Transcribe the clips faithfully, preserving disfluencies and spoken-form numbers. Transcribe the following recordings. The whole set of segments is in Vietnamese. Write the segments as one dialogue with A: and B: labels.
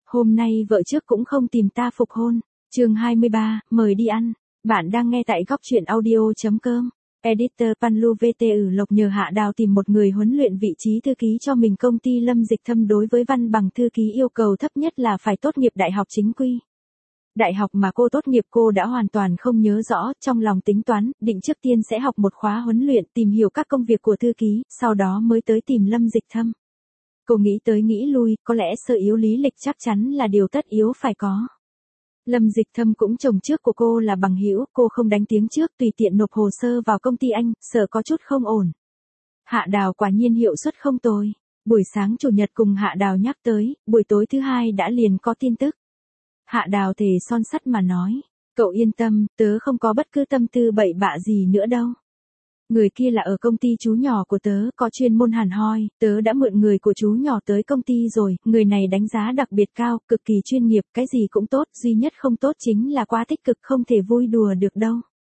A: Hôm nay vợ trước cũng không tìm ta phục hôn. Chương hai mươi ba, mời đi ăn. Bạn đang nghe tại góc truyện audio.com. Editor Panlu vê tê ử Lộc nhờ Hạ Đào tìm một người huấn luyện vị trí thư ký cho mình. Công ty Lâm Dịch Thâm đối với văn bằng thư ký yêu cầu thấp nhất là phải tốt nghiệp đại học chính quy. Đại học mà cô tốt nghiệp cô đã hoàn toàn không nhớ rõ, trong lòng tính toán, định trước tiên sẽ học một khóa huấn luyện tìm hiểu các công việc của thư ký, sau đó mới tới tìm Lâm Dịch Thâm. Cô nghĩ tới nghĩ lui, có lẽ sơ yếu lý lịch chắc chắn là điều tất yếu phải có. Lâm Dịch Thâm cũng chồng trước của cô là bằng hữu, cô không đánh tiếng trước tùy tiện nộp hồ sơ vào công ty anh, sợ có chút không ổn. Hạ Đào quả nhiên hiệu suất không tồi. Buổi sáng chủ nhật cùng Hạ Đào nhắc tới, buổi tối thứ hai đã liền có tin tức. Hạ Đào thề son sắt mà nói, cậu yên tâm, tớ không có bất cứ tâm tư bậy bạ gì nữa đâu. Người kia là ở công ty chú nhỏ của tớ, có chuyên môn hàn hoi, tớ đã mượn người của chú nhỏ tới công ty rồi, người này đánh giá đặc biệt cao, cực kỳ chuyên nghiệp, cái gì cũng tốt, duy nhất không tốt chính là quá tích cực, không thể vui đùa được đâu.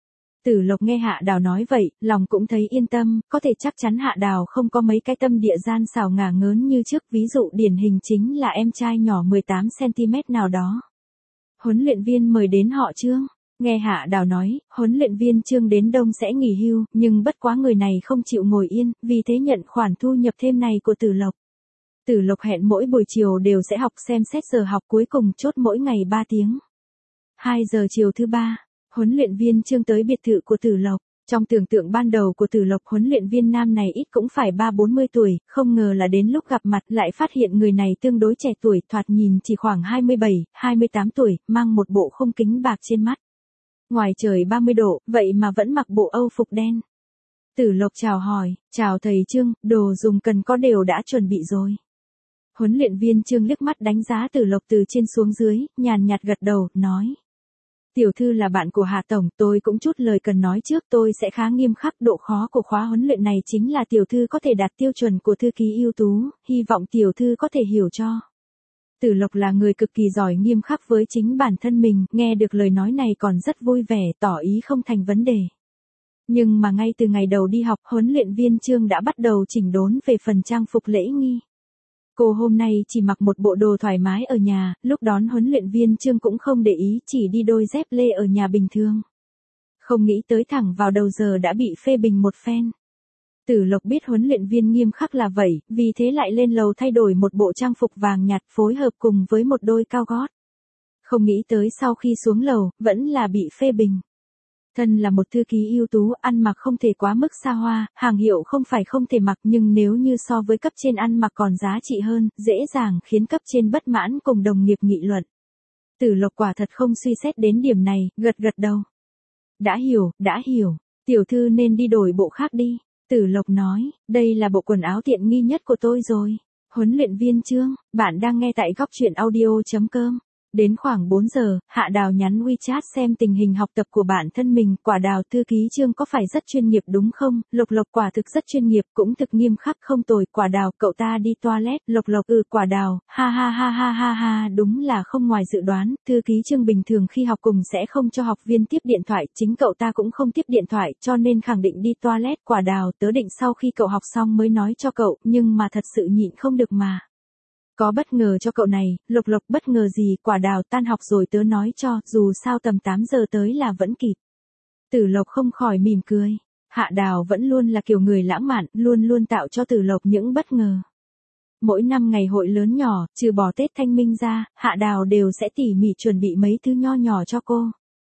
A: Tử Lộc nghe Hạ Đào nói vậy, lòng cũng thấy yên tâm, có thể chắc chắn Hạ Đào không có mấy cái tâm địa gian xảo ngả ngớn như trước, ví dụ điển hình chính là em trai nhỏ mười tám xăng-ti-mét nào đó. Huấn luyện viên mời đến họ Trương. Nghe Hạ Đào nói, huấn luyện viên Trương đến đông sẽ nghỉ hưu, nhưng bất quá người này không chịu ngồi yên, vì thế nhận khoản thu nhập thêm này của Tử Lộc. Tử Lộc hẹn mỗi buổi chiều đều sẽ học xem xét giờ học cuối cùng chốt mỗi ngày ba tiếng. hai giờ chiều thứ ba, huấn luyện viên Trương tới biệt thự của Tử Lộc. Trong tưởng tượng ban đầu của Tử Lộc, huấn luyện viên nam này ít cũng phải ba bốn mươi tuổi, không ngờ là đến lúc gặp mặt lại phát hiện người này tương đối trẻ tuổi, thoạt nhìn chỉ khoảng hai mươi bảy, hai mươi tám tuổi, mang một bộ khung kính bạc trên mắt. Ngoài trời ba mươi độ, vậy mà vẫn mặc bộ Âu phục đen. Tử Lộc chào hỏi, chào thầy Trương, đồ dùng cần có đều đã chuẩn bị rồi. Huấn luyện viên Trương liếc mắt đánh giá Tử Lộc từ trên xuống dưới, nhàn nhạt gật đầu, nói. Tiểu thư là bạn của Hạ Tổng, tôi cũng chút lời cần nói trước, tôi sẽ khá nghiêm khắc, độ khó của khóa huấn luyện này chính là tiểu thư có thể đạt tiêu chuẩn của thư ký ưu tú, hy vọng tiểu thư có thể hiểu cho. Tử Lộc là người cực kỳ giỏi nghiêm khắc với chính bản thân mình, nghe được lời nói này còn rất vui vẻ, tỏ ý không thành vấn đề. Nhưng mà ngay từ ngày đầu đi học, huấn luyện viên Trương đã bắt đầu chỉnh đốn về phần trang phục lễ nghi. Cô hôm nay chỉ mặc một bộ đồ thoải mái ở nhà, lúc đón huấn luyện viên Trương cũng không để ý, chỉ đi đôi dép lê ở nhà bình thường. Không nghĩ tới thẳng vào đầu giờ đã bị phê bình một phen. Tử Lộc biết huấn luyện viên nghiêm khắc là vậy, vì thế lại lên lầu thay đổi một bộ trang phục vàng nhạt phối hợp cùng với một đôi cao gót. Không nghĩ tới sau khi xuống lầu, vẫn là bị phê bình. Thân là một thư ký ưu tú, ăn mặc không thể quá mức xa hoa, hàng hiệu không phải không thể mặc, nhưng nếu như so với cấp trên ăn mặc còn giá trị hơn, dễ dàng khiến cấp trên bất mãn cùng đồng nghiệp nghị luận. Tử Lộc quả thật không suy xét đến điểm này, gật gật đầu. Đã hiểu, đã hiểu, tiểu thư nên đi đổi bộ khác đi. Tử Lộc nói, đây là bộ quần áo tiện nghi nhất của tôi rồi. Huấn luyện viên Trương, bạn đang nghe tại góc truyện audio.com. Đến khoảng bốn giờ, Hạ Đào nhắn WeChat xem tình hình học tập của bản thân mình, quả Đào thư ký Trương có phải rất chuyên nghiệp đúng không? Lộc Lộc quả thực rất chuyên nghiệp, cũng thực nghiêm khắc không tồi, quả Đào cậu ta đi toilet, Lộc Lộc ừ quả Đào, ha ha ha ha ha ha đúng là không ngoài dự đoán, thư ký Trương bình thường khi học cùng sẽ không cho học viên tiếp điện thoại, chính cậu ta cũng không tiếp điện thoại, cho nên khẳng định đi toilet, quả Đào tớ định sau khi cậu học xong mới nói cho cậu, nhưng mà thật sự nhịn không được mà. Có bất ngờ cho cậu này, Lộc Lộc bất ngờ gì, quả Đào tan học rồi tớ nói cho, dù sao tầm tám giờ tới là vẫn kịp. Tử Lộc không khỏi mỉm cười. Hạ Đào vẫn luôn là kiểu người lãng mạn, luôn luôn tạo cho Tử Lộc những bất ngờ. Mỗi năm ngày hội lớn nhỏ, trừ bỏ Tết Thanh Minh ra, Hạ Đào đều sẽ tỉ mỉ chuẩn bị mấy thứ nho nhỏ cho cô.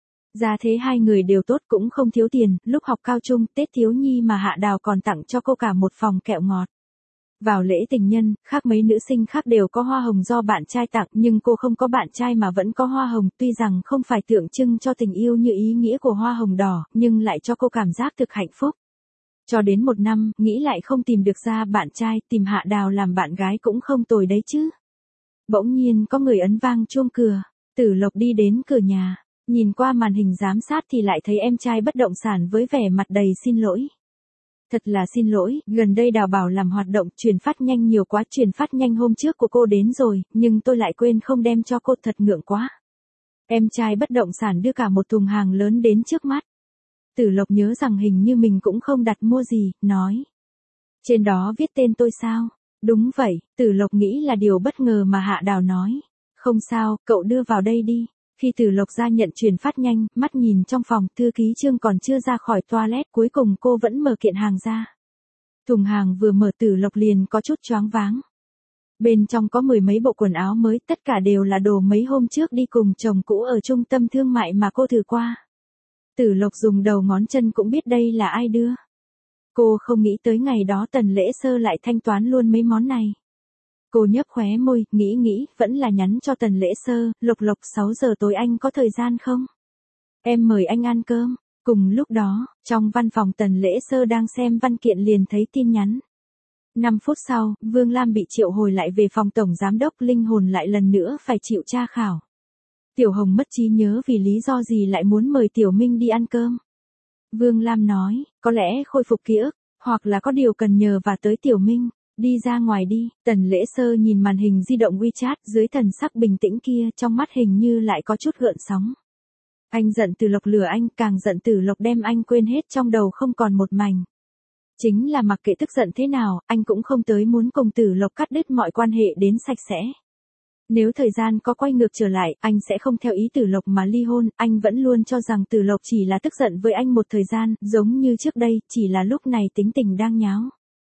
A: Ra thế hai người đều tốt cũng không thiếu tiền, lúc học cao trung, Tết thiếu nhi mà Hạ Đào còn tặng cho cô cả một phòng kẹo ngọt. Vào lễ tình nhân, khác mấy nữ sinh khác đều có hoa hồng do bạn trai tặng, nhưng cô không có bạn trai mà vẫn có hoa hồng, tuy rằng không phải tượng trưng cho tình yêu như ý nghĩa của hoa hồng đỏ, nhưng lại cho cô cảm giác thực hạnh phúc. Cho đến một năm, nghĩ lại không tìm được ra bạn trai, tìm Hạ Đào làm bạn gái cũng không tồi đấy chứ. Bỗng nhiên có người ấn vang chuông cửa, Tử Lộc đi đến cửa nhà, nhìn qua màn hình giám sát thì lại thấy em trai bất động sản với vẻ mặt đầy xin lỗi. Thật là xin lỗi, gần đây Đào bảo làm hoạt động truyền phát nhanh nhiều quá, truyền phát nhanh hôm trước của cô đến rồi, nhưng tôi lại quên không đem cho cô, thật ngượng quá. Em trai bất động sản đưa cả một thùng hàng lớn đến trước mắt. Tử Lộc nhớ rằng hình như mình cũng không đặt mua gì, nói. Trên đó viết tên tôi sao? Đúng vậy, Tử Lộc nghĩ là điều bất ngờ mà Hạ Đào nói. Không sao, cậu đưa vào đây đi. Khi Tử Lộc ra nhận chuyển phát nhanh, mắt nhìn trong phòng, thư ký Trương còn chưa ra khỏi toilet, cuối cùng cô vẫn mở kiện hàng ra. Thùng hàng vừa mở Tử Lộc liền có chút choáng váng. Bên trong có mười mấy bộ quần áo mới, tất cả đều là đồ mấy hôm trước đi cùng chồng cũ ở trung tâm thương mại mà cô thử qua. Tử Lộc dùng đầu ngón chân cũng biết đây là ai đưa. Cô không nghĩ tới ngày đó Tần Lễ Sơ lại thanh toán luôn mấy món này. Cô nhấp khóe môi, nghĩ nghĩ, vẫn là nhắn cho Tần Lễ Sơ, Lộc Lộc sáu giờ tối anh có thời gian không? Em mời anh ăn cơm. Cùng lúc đó, trong văn phòng Tần Lễ Sơ đang xem văn kiện liền thấy tin nhắn. năm phút sau, Vương Lam bị triệu hồi lại về phòng tổng giám đốc, linh hồn lại lần nữa phải chịu tra khảo. Tiểu Hồng mất trí nhớ vì lý do gì lại muốn mời Tiểu Minh đi ăn cơm. Vương Lam nói, có lẽ khôi phục ký ức, hoặc là có điều cần nhờ và tới Tiểu Minh. Đi ra ngoài đi. Tần Lễ Sơ nhìn màn hình di động WeChat, dưới thần sắc bình tĩnh kia, trong mắt hình như lại có chút gợn sóng. Anh giận Tử Lộc lừa anh, càng giận Tử Lộc đem anh quên hết, trong đầu không còn một mảnh. Chính là mặc kệ tức giận thế nào, anh cũng không tới muốn cùng Tử Lộc cắt đứt mọi quan hệ đến sạch sẽ. Nếu thời gian có quay ngược trở lại, anh sẽ không theo ý Tử Lộc mà ly hôn, anh vẫn luôn cho rằng Tử Lộc chỉ là tức giận với anh một thời gian, giống như trước đây, chỉ là lúc này tính tình đang nháo.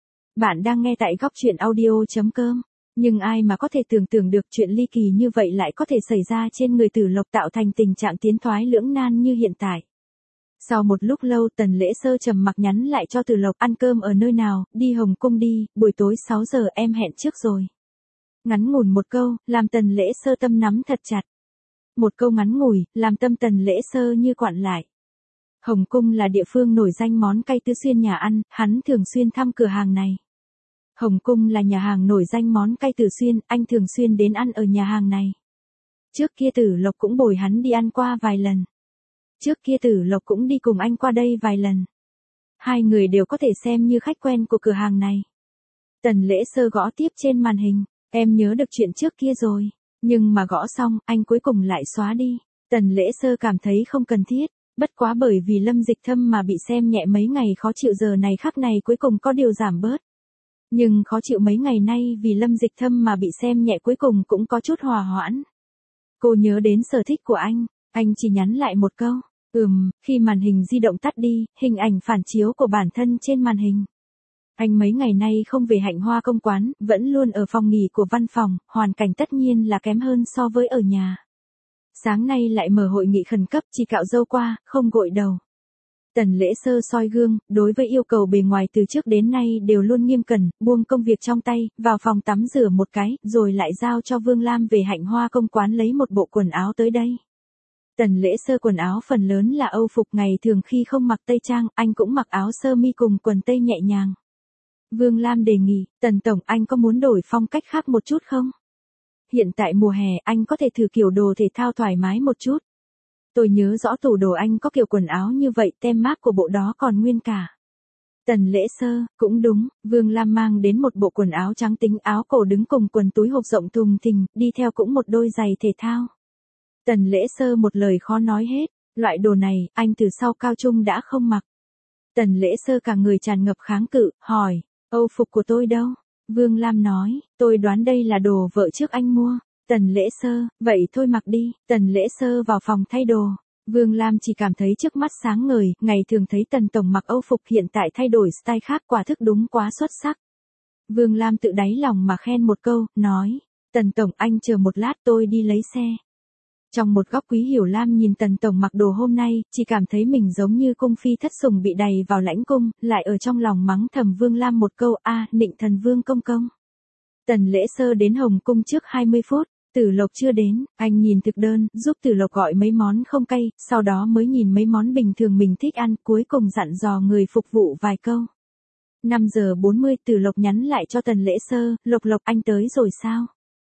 A: Bạn đang nghe tại góc chuyện audio chấm com. Nhưng ai mà có thể tưởng tượng được chuyện ly kỳ như vậy lại có thể xảy ra trên người Tử Lộc, tạo thành tình trạng tiến thoái lưỡng nan như hiện tại. Sau một lúc lâu, Tần Lễ Sơ trầm mặc nhắn lại cho Tử Lộc, ăn cơm ở nơi nào, đi Hồng Cung đi, buổi tối sáu giờ em hẹn trước rồi. Ngắn ngủn một câu, làm Tần Lễ Sơ tâm nắm thật chặt. Một câu ngắn ngủi, làm tâm Tần Lễ Sơ như quặn lại. Hồng Cung là địa phương nổi danh món cay Tứ Xuyên nhà ăn, hắn thường xuyên thăm cửa hàng này. Hồng Cung là nhà hàng nổi danh món cay Tứ Xuyên, anh thường xuyên đến ăn ở nhà hàng này. Trước kia Tử Lộc cũng bồi hắn đi ăn qua vài lần. Trước kia Tử Lộc cũng đi cùng anh qua đây vài lần. Hai người đều có thể xem như khách quen của cửa hàng này. Tần Lễ Sơ gõ tiếp trên màn hình, em nhớ được chuyện trước kia rồi. Nhưng mà gõ xong, anh cuối cùng lại xóa đi. Tần Lễ Sơ cảm thấy không cần thiết. Bất quá bởi vì Lâm Dịch Thâm mà bị xem nhẹ mấy ngày khó chịu giờ này khắc này cuối cùng có điều giảm bớt. Nhưng khó chịu mấy ngày nay vì Lâm Dịch Thâm mà bị xem nhẹ cuối cùng cũng có chút hòa hoãn. Cô nhớ đến sở thích của anh, anh chỉ nhắn lại một câu, ừm, khi màn hình di động tắt đi, hình ảnh phản chiếu của bản thân trên màn hình. Anh mấy ngày nay không về Hạnh Hoa Công quán, vẫn luôn ở phòng nghỉ của văn phòng, hoàn cảnh tất nhiên là kém hơn so với ở nhà. Sáng nay lại mở hội nghị khẩn cấp, chỉ cạo râu qua, không gội đầu. Tần Lễ Sơ soi gương, đối với yêu cầu bề ngoài từ trước đến nay đều luôn nghiêm cẩn, buông công việc trong tay, vào phòng tắm rửa một cái, rồi lại giao cho Vương Lam về Hạnh Hoa Công quán lấy một bộ quần áo tới đây. Tần Lễ Sơ quần áo phần lớn là Âu phục, ngày thường khi không mặc tây trang, anh cũng mặc áo sơ mi cùng quần tây nhẹ nhàng. Vương Lam đề nghị, Tần Tổng, anh có muốn đổi phong cách khác một chút không? Hiện tại mùa hè, anh có thể thử kiểu đồ thể thao thoải mái một chút. Tôi nhớ rõ tủ đồ anh có kiểu quần áo như vậy, tem mác của bộ đó còn nguyên cả. Tần Lễ Sơ, cũng đúng, Vương Lam mang đến một bộ quần áo trắng tính, áo cổ đứng cùng quần túi hộp rộng thùng thình, đi theo cũng một đôi giày thể thao. Tần Lễ Sơ một lời khó nói hết, loại đồ này, anh từ sau cao trung đã không mặc. Tần Lễ Sơ cả người tràn ngập kháng cự, hỏi, Âu phục của tôi đâu? Vương Lam nói, tôi đoán đây là đồ vợ trước anh mua. Tần Lễ Sơ, vậy thôi mặc đi. Tần Lễ Sơ vào phòng thay đồ. Vương Lam chỉ cảm thấy trước mắt sáng ngời, ngày thường thấy Tần Tổng mặc Âu phục, hiện tại thay đổi style khác, quả thực đúng quá xuất sắc. Vương Lam tự đáy lòng mà khen một câu, nói, Tần Tổng, anh chờ một lát tôi đi lấy xe. Trong một góc Quý Hiểu Lam nhìn Tần Tổng mặc đồ hôm nay, chỉ cảm thấy mình giống như cung phi thất sủng bị đày vào lãnh cung, lại ở trong lòng mắng thầm Vương Lam một câu, a, nịnh thần Vương công công. Tần Lễ Sơ đến Hồng Cung trước hai mươi phút. Tử Lộc chưa đến, anh nhìn thực đơn, giúp Tử Lộc gọi mấy món không cay, sau đó mới nhìn mấy món bình thường mình thích ăn, cuối cùng dặn dò người phục vụ vài câu. năm giờ bốn mươi, Tử Lộc nhắn lại cho Tần Lễ Sơ, Lộc Lộc, anh tới rồi sao?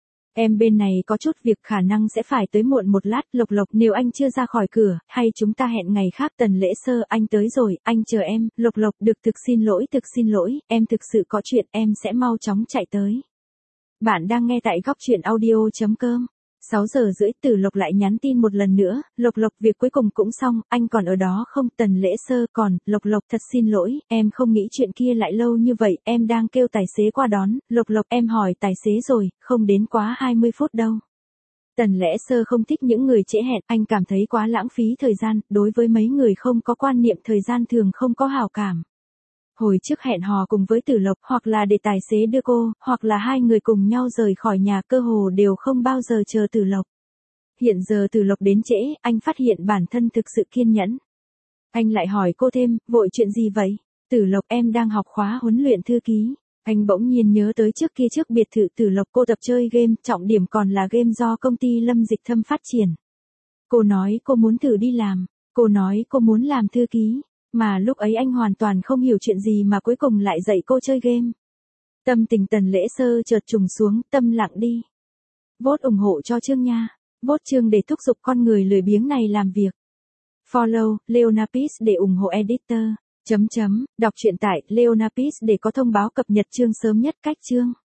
A: Em bên này có chút việc, khả năng sẽ phải tới muộn một lát. Lộc Lộc, nếu anh chưa ra khỏi cửa, hay chúng ta hẹn ngày khác. Tần Lễ Sơ, anh tới rồi, anh chờ em. Lộc Lộc, được, thực xin lỗi, thực xin lỗi, em thực sự có chuyện, em sẽ mau chóng chạy tới. Bạn đang nghe tại góc chuyện audio chấm com. sáu giờ rưỡi, Tử Lộc lại nhắn tin một lần nữa, Lộc Lộc, việc cuối cùng cũng xong, anh còn ở đó không? Tần Lễ Sơ, còn, Lộc Lộc, thật xin lỗi, em không nghĩ chuyện kia lại lâu như vậy, em đang kêu tài xế qua đón. Lộc Lộc, em hỏi tài xế rồi, không đến quá hai mươi phút đâu. Tần Lễ Sơ không thích những người trễ hẹn, anh cảm thấy quá lãng phí thời gian, đối với mấy người không có quan niệm thời gian thường không có hảo cảm. Hồi trước hẹn hò cùng với Tử Lộc, hoặc là để tài xế đưa cô, hoặc là hai người cùng nhau rời khỏi nhà, cơ hồ đều không bao giờ chờ Tử Lộc. Hiện giờ Tử Lộc đến trễ, anh phát hiện bản thân thực sự kiên nhẫn. Anh lại hỏi cô thêm, vội chuyện gì vậy? Tử Lộc, em đang học khóa huấn luyện thư ký. Anh bỗng nhiên nhớ tới trước kia trước biệt thự Tử Lộc cô tập chơi game, trọng điểm còn là game do công ty Lâm Dịch Thâm phát triển. Cô nói cô muốn thử đi làm, cô nói cô muốn làm thư ký, mà lúc ấy anh hoàn toàn không hiểu chuyện gì mà cuối cùng lại dạy cô chơi game. Tâm tình Tần Lễ Sơ chợt trùng xuống, tâm lặng đi. Vote ủng hộ cho Chương nha. Vote Chương để thúc giục con người lười biếng này làm việc. Follow Leonapis để ủng hộ editor. Chấm chấm, đọc truyện tại Leonapis để có thông báo cập nhật chương sớm nhất cách chương.